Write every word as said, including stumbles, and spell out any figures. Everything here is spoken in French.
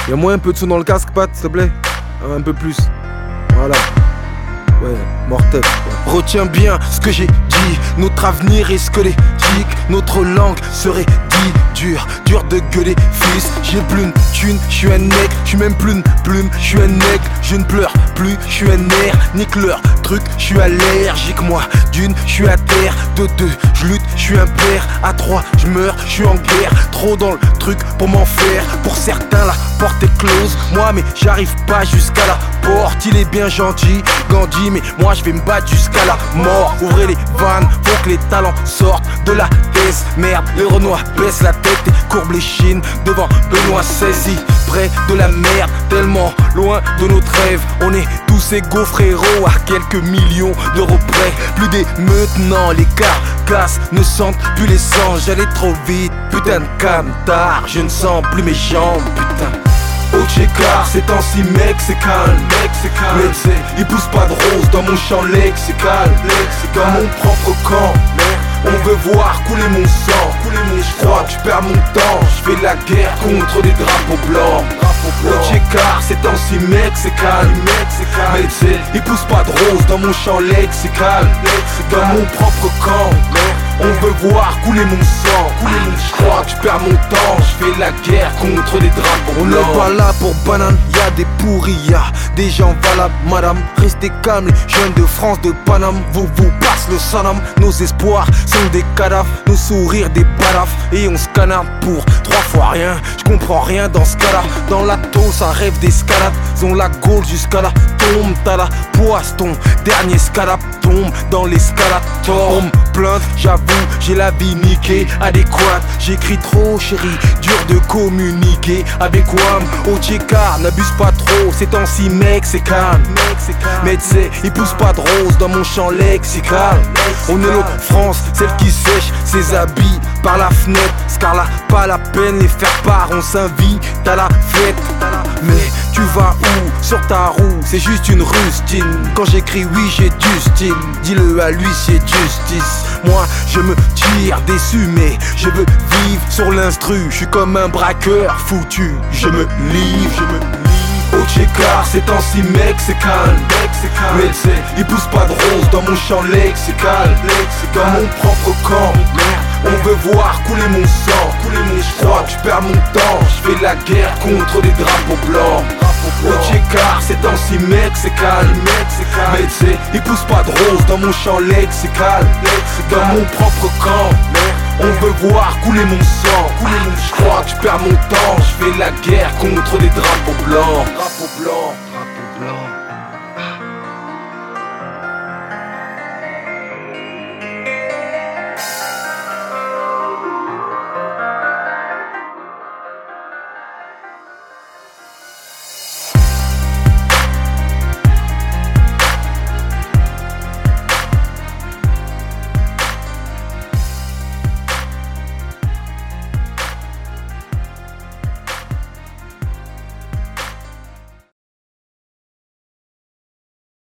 Y'a moins un peu de son dans le casque, Pat, s'il te plaît. Un peu plus. Voilà. Ouais, mortel. Ouais. Retiens bien ce que j'ai dit. Notre avenir est squelettique. Notre langue serait dit dur, dur de gueuler. Fils, j'ai plus une thune, j'suis un nec. J'suis même plus une plume, j'suis un nec. Je ne pleure plus, j'suis un air. Nique leur truc, j'suis allergique. Moi, d'une, j'suis à terre. De deux, j'lutte, j'suis un père. À trois, j'meurs, j'suis en guerre. Trop dans le truc pour m'en faire. Pour certains, la porte est close. Moi, mais j'arrive pas jusqu'à la porte. Il est bien gentil, Gandhi, mais moi je vais me battre jusqu'à la mort. Ouvrez les vannes, faut que les talents sortent de la thèse. Merde, les Renois baissent la tête et courbent les chines devant Benoît seize. Près de la merde, tellement loin de notre rêve. On est tous égaux frérot, à quelques millions d'euros près. Plus d'émeutes, non, les carcasses ne sentent plus l'essence. J'allais trop vite, putain de camtar. Je ne sens plus mes jambes, putain. Au Tchécar, ces temps-ci mec c'est calme, mec c'est calme. Mais tu sais, il pousse pas de rose dans mon champ lexical, lexical. Dans mon propre camp, on veut voir couler mon sang, couler mon sang. Je crois que je perds mon temps, je fais la guerre contre des drapeaux blancs. Au Tchécar, ces temps-ci mec c'est calme, mec c'est calme. Mais tu sais, il pousse pas de rose dans mon champ lexical, lexical. Dans mon propre camp, on veut voir couler mon sang, couler mon sang. Je crois que je perds mon temps, je fais la guerre contre des drapeaux. On n'est pas là pour banane, y'a des pourris, y'a des gens valables. Madame, restez calme, les jeunes de France, de Paname. Vous vous passe le sanam, nos espoirs sont des cadavres, nos sourires des balafres. Et on se canarde pour trois fois rien, je comprends rien dans ce cas-là. Dans la tôle, ça rêve d'escalade, ils ont la gaule jusqu'à la tombe. T'as la poisse, ton dernier scalap tombe dans l'escalator. On me plainte, j'avoue, j'ai la vie niquée, adéquate. J'écris trop chérie, dur de communiquer avec Wam. Au Tchécar, n'abuse pas trop, ces temps-ci mec c'est calme. Mais tu sais, il pousse pas de rose dans mon champ lexical. On est l'autre France, celle qui sèche ses habits par la fenêtre. Scarla, pas la peine les faire part, on s'invite à la fête. Mais tu vas où sur ta roue, c'est juste une rustine. Quand j'écris oui j'ai du style, dis-le à lui c'est justice. Moi je me tire déçu mais je veux vivre sur l'instru. Je suis comme un braqueur foutu, je me livre, je me livre. Au Tchécar, ces temps-ci mec c'est calme, mec c'est calme. Mais tu sais, il pousse pas de rose dans mon champ lexical, lexical. Dans mon propre camp, on veut voir couler mon sang, couler mon sang. Je crois que je perds mon temps, je fais la guerre contre des drapeaux blancs. Au Tchécar, ces temps-ci mec c'est calme, mec c'est calme. Mais tu sais, il pousse pas de rose dans mon champ lexical, lexical. Dans mon propre camp, on veut voir couler mon sang, couler mon sang. Je crois que je perds mon temps, je fais la guerre contre des drapeaux.